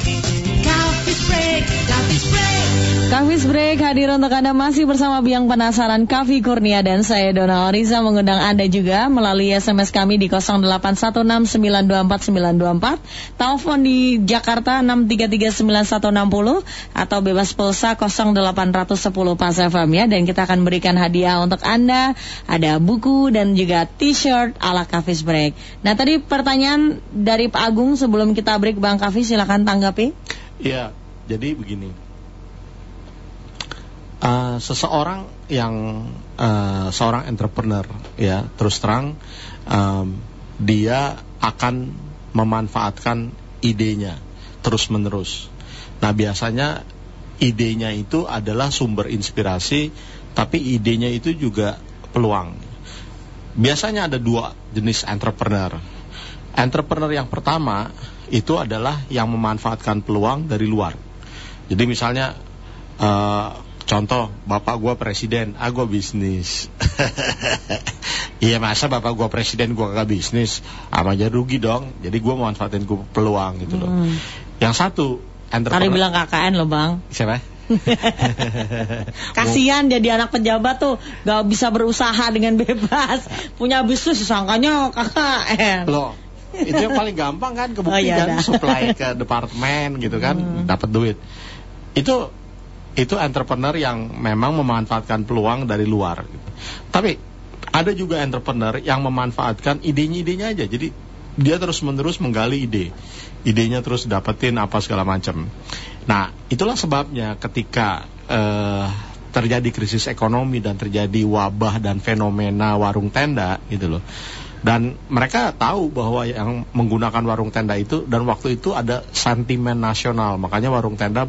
Kavis Break hadir untuk Anda masih bersama Biang Penasaran Kavi Kurnia dan saya Dona Oriza mengundang Anda juga melalui SMS kami di 0816924924, telepon di Jakarta 6339160 atau bebas pulsa 0810 Pas FM ya. Dan kita akan berikan hadiah untuk Anda, ada buku dan juga t-shirt ala Kavis Break. Nah tadi pertanyaan dari Pak Agung sebelum kita break, Bang Kavi silakan tanggapi. Iya, jadi begini. Seseorang yang seorang entrepreneur ya, terus terang dia akan memanfaatkan idenya terus menerus. Nah biasanya idenya itu adalah sumber inspirasi, tapi idenya itu juga peluang. Biasanya ada dua jenis entrepreneur. Entrepreneur yang pertama itu adalah yang memanfaatkan peluang dari luar. Jadi misalnya contoh, bapak gue presiden, gue bisnis. Iya masa bapak gue presiden gue gak bisnis, sama aja rugi dong. Jadi gue manfaatin peluang gitu loh. Yang satu entrepreneur. Tadi bilang KKN loh bang. Siapa? Kasihan jadi anak pejabat tuh gak bisa berusaha dengan bebas. Punya bisnis sangkanya KKN. Loh, itu yang paling gampang kan, kebuktikan supply ke departemen gitu kan, dapat duit. Itu entrepreneur yang memang memanfaatkan peluang dari luar gitu. Tapi ada juga entrepreneur yang memanfaatkan idenya aja. Jadi dia terus menerus menggali idenya terus dapetin apa segala macam. Nah itulah sebabnya ketika terjadi krisis ekonomi dan terjadi wabah dan fenomena warung tenda gitu loh. Dan mereka tahu bahwa yang menggunakan warung tenda itu, dan waktu itu ada sentimen nasional, makanya warung tenda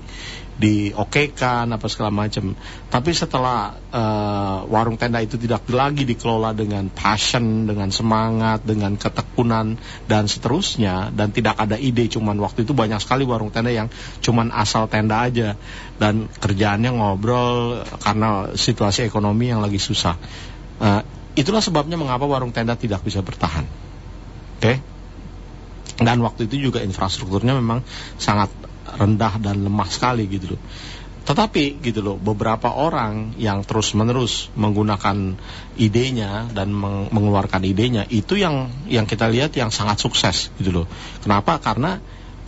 diokekan apa segala macam. Tapi setelah warung tenda itu tidak lagi dikelola dengan passion, dengan semangat, dengan ketekunan dan seterusnya, dan tidak ada ide, cuman waktu itu banyak sekali warung tenda yang cuman asal tenda aja dan kerjaannya ngobrol karena situasi ekonomi yang lagi susah. Itulah sebabnya mengapa warung tenda tidak bisa bertahan. Oke? Dan waktu itu juga infrastrukturnya memang sangat rendah dan lemah sekali gitu loh. Tetapi gitu loh, beberapa orang yang terus-menerus menggunakan idenya dan mengeluarkan idenya, itu yang kita lihat yang sangat sukses gitu loh. Kenapa? Karena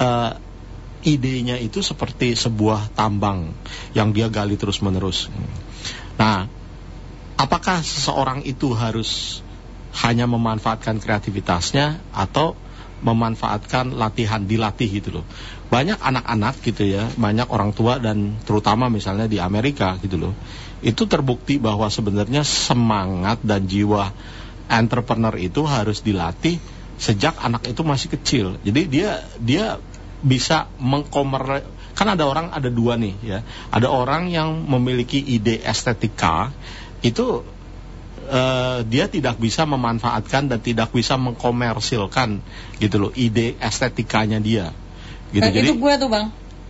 idenya itu seperti sebuah tambang yang dia gali terus-menerus. Nah, apakah seseorang itu harus hanya memanfaatkan kreativitasnya atau memanfaatkan dilatih gitu loh. Banyak anak-anak gitu ya, banyak orang tua dan terutama misalnya di Amerika gitu loh. Itu terbukti bahwa sebenarnya semangat dan jiwa entrepreneur itu harus dilatih sejak anak itu masih kecil. Jadi dia bisa kan ada dua nih ya. Ada orang yang memiliki ide estetika, itu dia tidak bisa memanfaatkan dan tidak bisa mengkomersilkan gitu loh ide estetikanya dia gitu. Jadi itu gue tuh bang.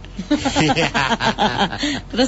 terus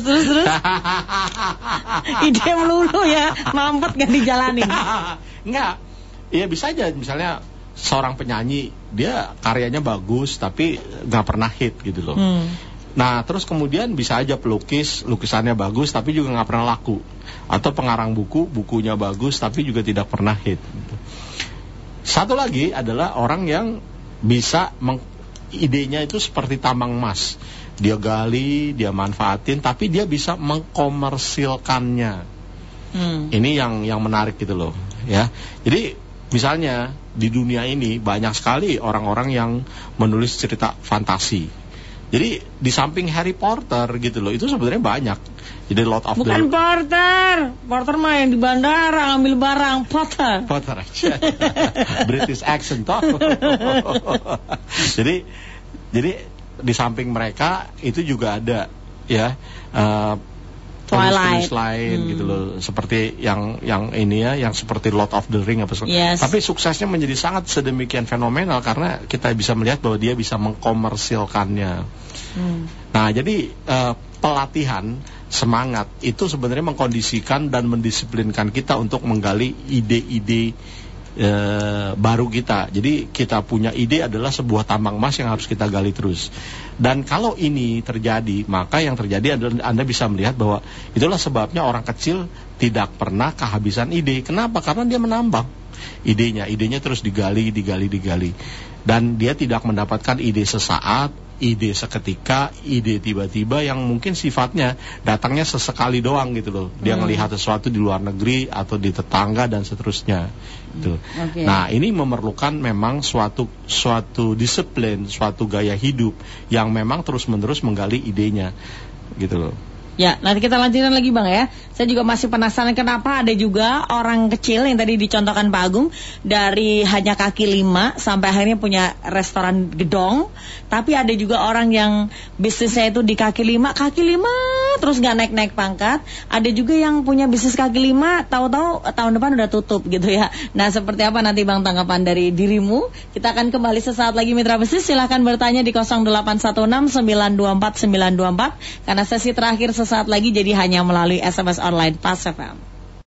ide melulu ya, mampet gak dijalanin. Enggak, ya bisa aja misalnya seorang penyanyi, dia karyanya bagus tapi gak pernah hit gitu loh. Nah terus kemudian bisa aja pelukis, lukisannya bagus tapi juga gak pernah laku. Atau pengarang bukunya bagus tapi juga tidak pernah hit. Satu lagi adalah orang yang bisa idenya itu seperti tambang emas. Dia gali, dia manfaatin, tapi dia bisa mengkomersilkannya. Ini yang menarik gitu loh ya. Jadi misalnya di dunia ini banyak sekali orang-orang yang menulis cerita fantasi. Jadi di samping Harry Potter gitu loh, itu sebenarnya banyak. Jadi Lord of Bukan Porter mah yang di bandara ngambil barang. Potter aja. British accent toh. Jadi di samping mereka itu juga ada ya Twilight lain gitu loh, seperti yang ini ya, yang seperti Lord of the Ring apa yes. Tapi suksesnya menjadi sangat sedemikian fenomenal karena kita bisa melihat bahwa dia bisa mengkomersilkannya. Nah, jadi pelatihan semangat itu sebenarnya mengkondisikan dan mendisiplinkan kita untuk menggali ide-ide baru kita. Jadi kita punya ide adalah sebuah tambang emas yang harus kita gali terus. Dan kalau ini terjadi, maka yang terjadi adalah Anda bisa melihat bahwa itulah sebabnya orang kecil tidak pernah kehabisan ide. Kenapa? Karena dia menambang idenya terus digali. Dan dia tidak mendapatkan ide sesaat, ide seketika, ide tiba-tiba yang mungkin sifatnya datangnya sesekali doang gitu loh. Dia ngelihat sesuatu di luar negeri atau di tetangga dan seterusnya. Gitu. Okay. Nah, ini memerlukan memang suatu disiplin, suatu gaya hidup yang memang terus-menerus menggali idenya. Gitu loh. Ya, nanti kita lanjutkan lagi Bang ya. Saya juga masih penasaran kenapa ada juga orang kecil yang tadi dicontohkan Pak Agung, dari hanya kaki 5 sampai akhirnya punya restoran gedong. Tapi ada juga orang yang bisnisnya itu di kaki 5 terus gak naik-naik pangkat. Ada juga yang punya bisnis kaki 5, tahu-tahu tahun depan udah tutup gitu ya. Nah, seperti apa nanti Bang tanggapan dari dirimu? Kita akan kembali sesaat lagi Mitra Bisnis. Silahkan bertanya di 0816 924 924. Karena sesi terakhir sesaat lagi, jadi hanya melalui SMS online Pas FM.